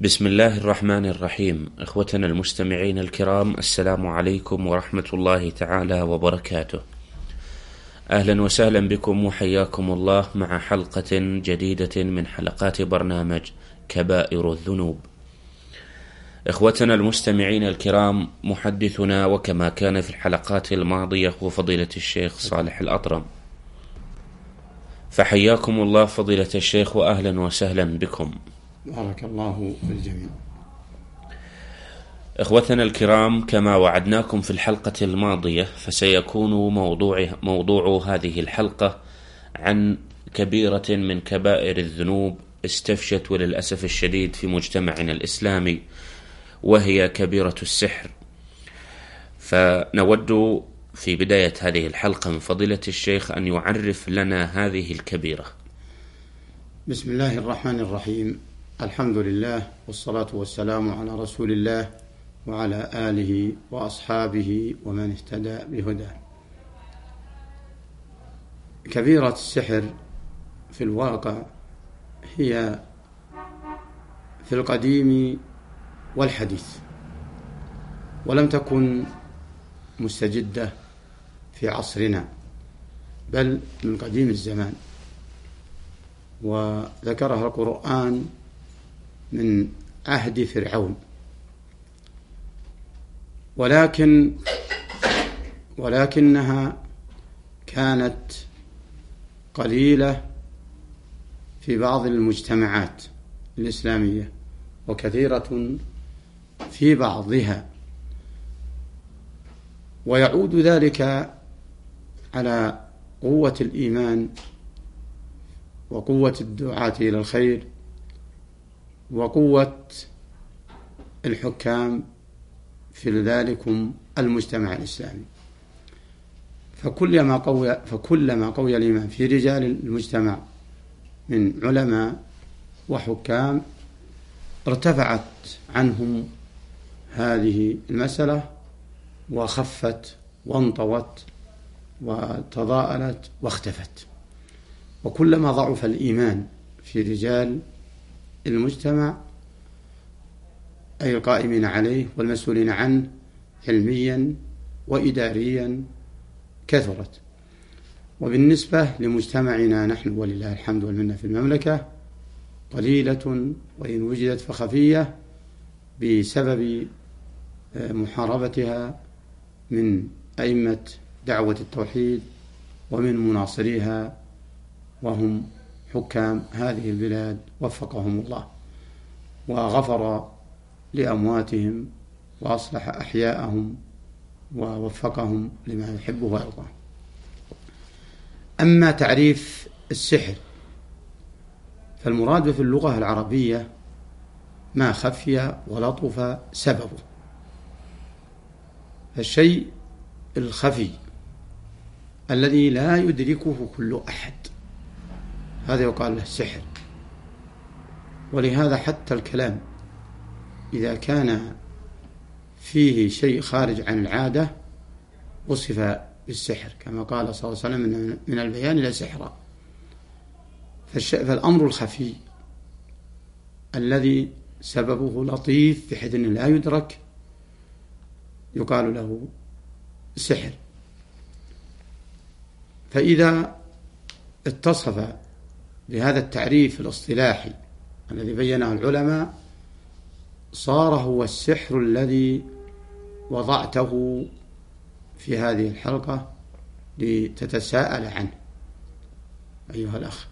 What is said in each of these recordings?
بسم الله الرحمن الرحيم. إخوتنا المستمعين الكرام، السلام عليكم ورحمة الله تعالى وبركاته. أهلا وسهلا بكم وحياكم الله مع حلقة جديدة من حلقات برنامج كبائر الذنوب. إخوتنا المستمعين الكرام، محدثنا وكما كان في الحلقات الماضية هو فضيلة الشيخ صالح الأطرم، فحياكم الله فضيلة الشيخ وأهلا وسهلا بكم. بارك الله بالجميع. إخوتنا الكرام، كما وعدناكم في الحلقة الماضية، فسيكون موضوع هذه الحلقة عن كبيرة من كبائر الذنوب استفشت وللأسف الشديد في مجتمعنا الإسلامي، وهي كبيرة السحر. فنود في بداية هذه الحلقة من فضيلة الشيخ أن يعرف لنا هذه الكبيرة. بسم الله الرحمن الرحيم. الحمد لله والصلاة والسلام على رسول الله وعلى آله وأصحابه ومن اهتدى بهداه. كبيرة السحر في الواقع هي في القديم والحديث، ولم تكن مستجدة في عصرنا بل من قديم الزمان، وذكرها القرآن من عهد فرعون، ولكنها كانت قليلة في بعض المجتمعات الإسلامية وكثيرة في بعضها، ويعود ذلك على قوة الإيمان وقوة الدعاة إلى الخير وقوة الحكام في ذلكم المجتمع الإسلامي. فكلما قوي الإيمان في رجال المجتمع من علماء وحكام ارتفعت عنهم هذه المسألة وخفت وانطوت وتضاءلت واختفت. وكلما ضعف الإيمان في رجال المجتمع أي القائمين عليه والمسؤولين عنه علميا وإداريا كثرت. وبالنسبة لمجتمعنا نحن ولله الحمد والمنة في المملكة قليلة، وإن وجدت فخفية بسبب محاربتها من أئمة دعوة التوحيد ومن مناصريها، وهم حكام هذه البلاد وفقهم الله وغفر لأمواتهم وأصلح أحياءهم ووفقهم لما يحبه ويرضاه. أما تعريف السحر فالمراد في اللغة العربية ما خفي ولطف سببه، فالشيء الخفي الذي لا يدركه كل أحد هذا يقال له سحر. ولهذا حتى الكلام إذا كان فيه شيء خارج عن العادة وصف بالسحر، كما قال صلى الله عليه وسلم من البيان لا سحرا. فالأمر الخفي الذي سببه لطيف بحيث أنه لا يدرك يقال له سحر. فإذا اتصف بهذا التعريف الاصطلاحي الذي بينه العلماء صار هو السحر الذي وضعته في هذه الحلقة لتتساءل عنه أيها الأخ.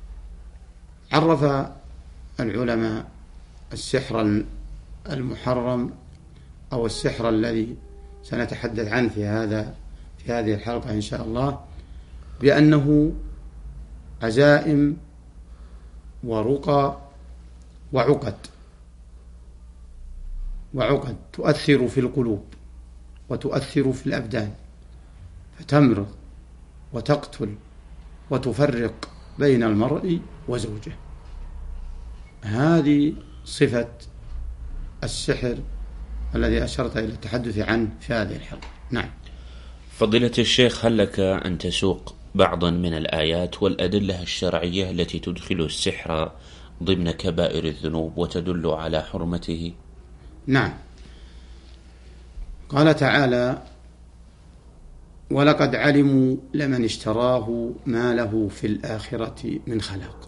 عرف العلماء السحر المحرم أو السحر الذي سنتحدث عنه في هذه الحلقة إن شاء الله بأنه عزائم ورقى وعقد تؤثر في القلوب وتؤثر في الأبدان، فتمرض وتقتل وتفرق بين المرء وزوجه. هذه صفة السحر الذي أشرت إلى التحدث عنه في هذه الحلقة. نعم. فضيلة الشيخ، هل لك أن تسوق بعضا من الآيات والأدلة الشرعية التي تدخل السحر ضمن كبائر الذنوب وتدل على حرمته؟ نعم. قال تعالى: ولقد علموا لمن اشتراه ما له في الآخرة من خلاق.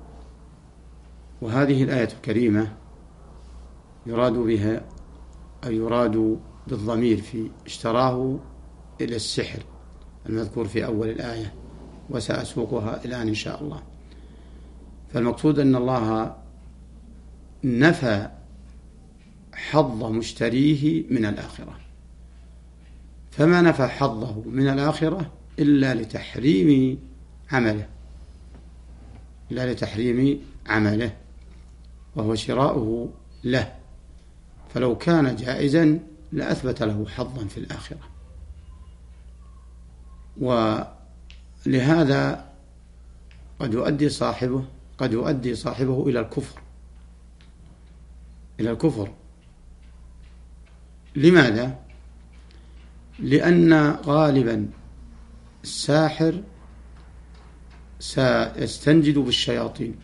وهذه الآية الكريمة يراد بها أو يراد بالضمير في اشتراه إلى السحر المذكور في أول الآية، وسأسوقها الآن إن شاء الله. فالمقصود أن الله نفى حظ مشتريه من الآخرة، فما نفى حظه من الآخرة إلا لتحريم عمله، وهو شراؤه له. فلو كان جائزا لأثبت له حظا في الآخرة. ولهذا قد يؤدي صاحبه إلى الكفر. لماذا؟ لأن غالبا الساحر سيستنجد بالشياطين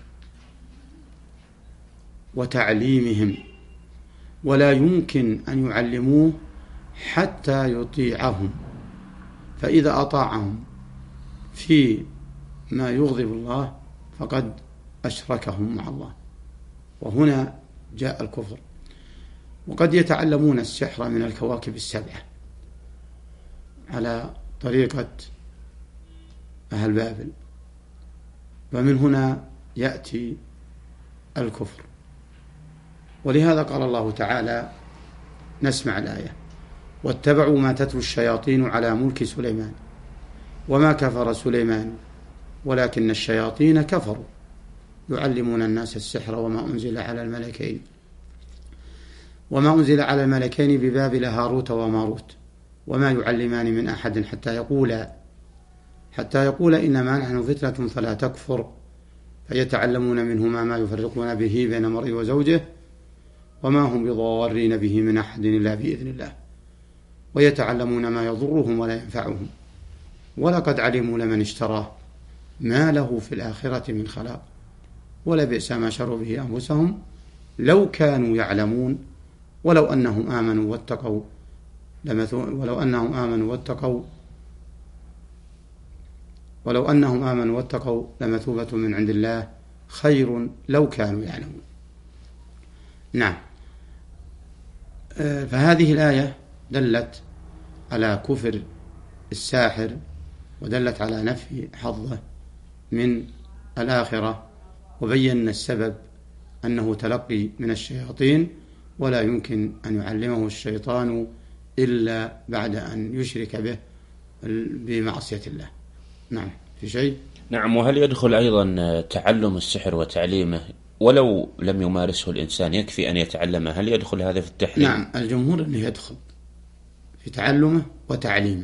وتعليمهم، ولا يمكن أن يعلموه حتى يطيعهم، فإذا أطاعهم في ما يغضب الله فقد أشركهم مع الله، وهنا جاء الكفر. وقد يتعلمون السحر من الكواكب السبعة على طريقة أهل بابل، ومن هنا يأتي الكفر. ولهذا قال الله تعالى: نسمع الآية: واتبعوا ما تتلو الشياطين على ملك سليمان وما كفر سليمان ولكن الشياطين كفروا يعلمون الناس السحر وما أنزل على الملكين ببابل هاروت وماروت وما يعلمان من أحد حتى يقولا إنما نحن فتنة فلا تكفر، فيتعلمون منهما ما يفرقون به بين المرء وزوجه وما هم بضارين به من أحد إلا بإذن الله، ويتعلمون ما يضرهم ولا ينفعهم، ولقد علموا لمن اشتراه ما له في الآخرة من خلاق ولبئس ما شروا به أنفسهم لو كانوا يعلمون ولو أنهم آمنوا واتقوا لمثوبة من عند الله خير لو كانوا يعلمون. نعم. فهذه الآية دلت على كفر الساحر ودلت على نفي حظه من الآخرة، وبين السبب أنه تلقي من الشياطين، ولا يمكن أن يعلمه الشيطان إلا بعد أن يشرك به بمعصية الله. نعم. في شيء؟ نعم. وهل يدخل أيضا تعلم السحر وتعليمه ولو لم يمارسه الإنسان، يكفي أن يتعلمه؟ هل يدخل هذا في التحريم؟ نعم، الجمهور أنه يدخل في تعلمه وتعليمه،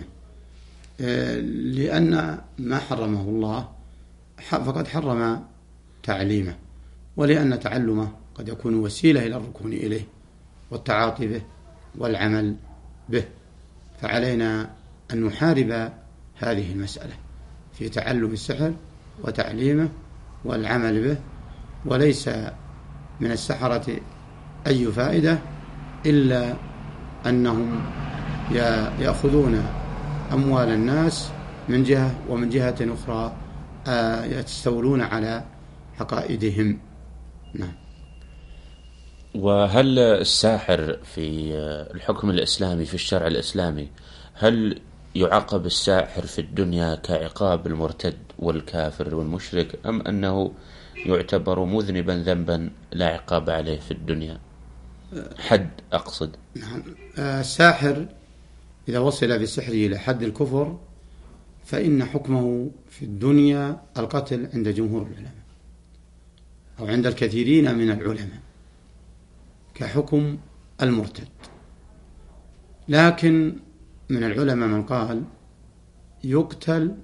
لأن ما حرمه الله فقد حرم تعليمه، ولأن تعلمه قد يكون وسيلة إلى الركون إليه والتعاطي به والعمل به، فعلينا أن نحارب هذه المسألة في تعلم السحر وتعليمه والعمل به. وليس من السحرة أي فائدة إلا أنهم يأخذون أموال الناس من جهة، ومن جهة أخرى يستولون على عقائدهم. نعم. وهل الساحر في الحكم الإسلامي، في الشرع الإسلامي، هل يعاقب الساحر في الدنيا كعقاب المرتد والكافر والمشرك، أم أنه يعتبر مذنبا ذنبا لا عقاب عليه في الدنيا؟ حد أقصد. نعم. الساحر إذا وصل بسحره إلى حد الكفر فإن حكمه في الدنيا القتل عند جمهور العلماء، أو عند الكثيرين من العلماء، كحكم المرتد. لكن من العلماء من قال يقتل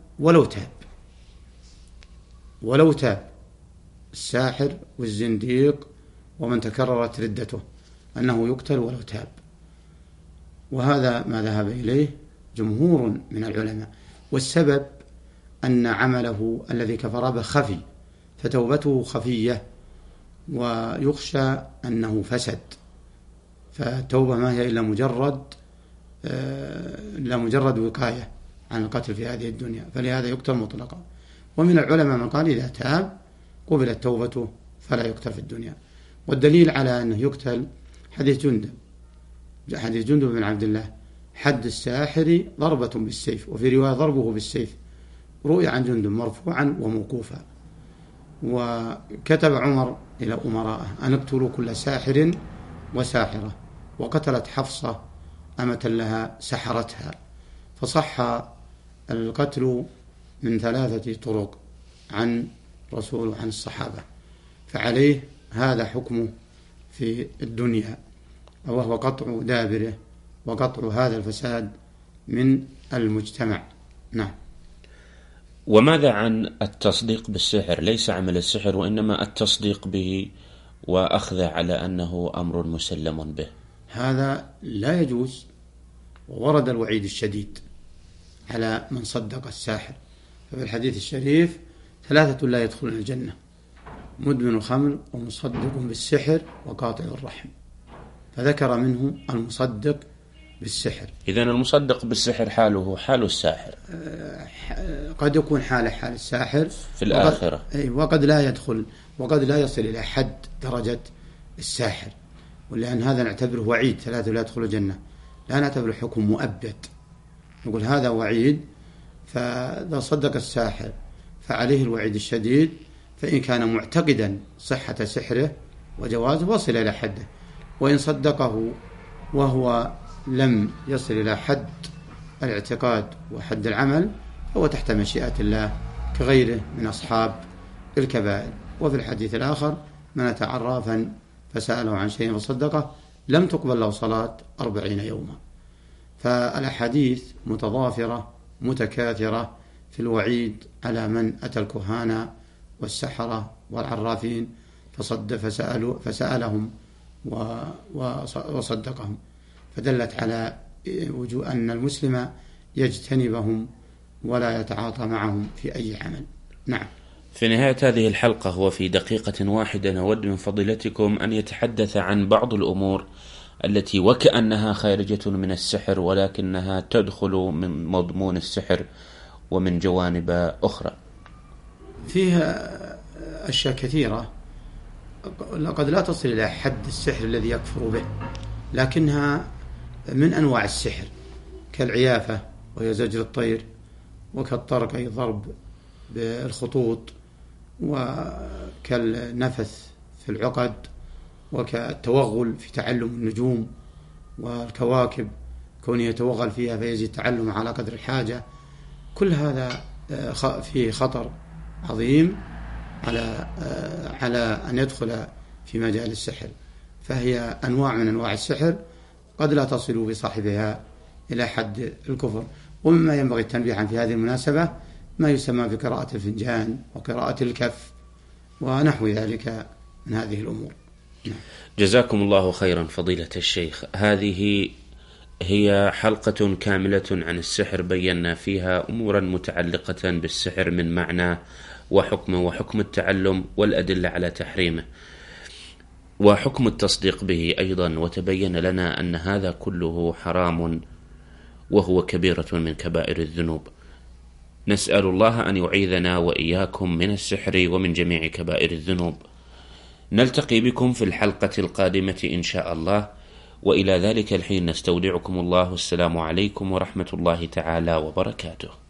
ولو تاب الساحر والزنديق ومن تكررت ردته، أنه يقتل ولو تاب. وهذا ما ذهب إليه جمهور من العلماء، والسبب أن عمله الذي كفر به خفي، فتوبته خفية، ويخشى أنه فسد، فالتوبة ما هي إلا مجرد وقاية عن القتل في هذه الدنيا، فلهذا يقتل مطلقا. ومن العلماء من قال إذا تاب قبلت توبته فلا يقتل في الدنيا. والدليل على أنه يقتل حديث جندب بن عبد الله: حد الساحر ضربة بالسيف، وفي رواية ضربه بالسيف، روي عن جندب مرفوعا وموقوفا. وكتب عمر إلى أمرائه أن اقتلوا كل ساحر وساحرة، وقتلت حفصة أمة لها سحرتها، فصح القتل من 3 طرق عن رسول وعن الصحابة، فعليه هذا حكمه في الدنيا، وهو قطع دابره وقطع هذا الفساد من المجتمع. نعم. وماذا عن التصديق بالسحر؟ ليس عمل السحر وإنما التصديق به وأخذه على أنه أمر مسلم به. هذا لا يجوز، وورد الوعيد الشديد على من صدق الساحر. ففي الحديث الشريف 3 لا يدخلون الجنة: مدمن الخمر ومصدق بالسحر وقاطع الرحم. فذكر منه المصدق بالسحر. إذن المصدق بالسحر حاله حال الساحر، قد يكون حال الساحر في الآخرة، وقد لا يدخل، وقد لا يصل إلى حد درجة الساحر، ولأن هذا نعتبره وعيد: 3 لا يدخلوا الجنة، لا نعتبره حكم مؤبد، نقول هذا وعيد. فإذا صدق الساحر فعليه الوعيد الشديد، فإن كان معتقدا صحة سحره وجوازه وصل إلى حده، وإن صدقه وهو لم يصل إلى حد الاعتقاد وحد العمل فهو تحت مشيئة الله كغيره من أصحاب الكبائر. وفي الحديث الآخر: من أتى عرافا فسأله عن شيء فصدقه لم تقبل له صلاة 40 يوما. فالأحاديث متضافرة متكاثرة في الوعيد على من أتى الكهانة والسحرة والعرافين فسألهم وصدقهم، فدلت على وجوه أن المسلم يجتنبهم ولا يتعاطى معهم في أي عمل. نعم. في نهاية هذه الحلقة وفي دقيقة واحدة نود من فضيلتكم أن يتحدث عن بعض الأمور التي وكأنها خارجة من السحر ولكنها تدخل من مضمون السحر ومن جوانب أخرى. فيها أشياء كثيرة قد لا تصل إلى حد السحر الذي يكفر به، لكنها من أنواع السحر، كالعيافة وهي زجر الطير، وكالطرق أي ضرب بالخطوط، وكالنفث في العقد، وكالتوغل في تعلم النجوم والكواكب كونه يتوغل فيها فيزيد تعلم على قدر الحاجة. كل هذا فيه خطر عظيم على أن يدخل في مجال السحر، فهي أنواع من أنواع السحر قد لا تصل بصاحبها إلى حد الكفر. ومما ينبغي التنبيه عن في هذه المناسبة ما يسمى بقراءة الفنجان وقراءة الكف ونحو ذلك من هذه الأمور. جزاكم الله خيرا فضيلة الشيخ. هذه هي حلقة كاملة عن السحر، بينا فيها أمورا متعلقة بالسحر من معنى وحكمه وحكم التعلم والأدلة على تحريمه وحكم التصديق به أيضا، وتبين لنا أن هذا كله حرام وهو كبيرة من كبائر الذنوب. نسأل الله أن يعيذنا وإياكم من السحر ومن جميع كبائر الذنوب. نلتقي بكم في الحلقة القادمة إن شاء الله، وإلى ذلك الحين نستودعكم الله. السلام عليكم ورحمة الله تعالى وبركاته.